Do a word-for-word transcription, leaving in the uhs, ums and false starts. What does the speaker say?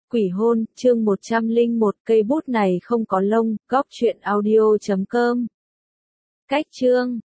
Quỷ hôn, chương một trăm lẻ một, cây bút này không có lông, góc truyện audio chấm com. Cách chương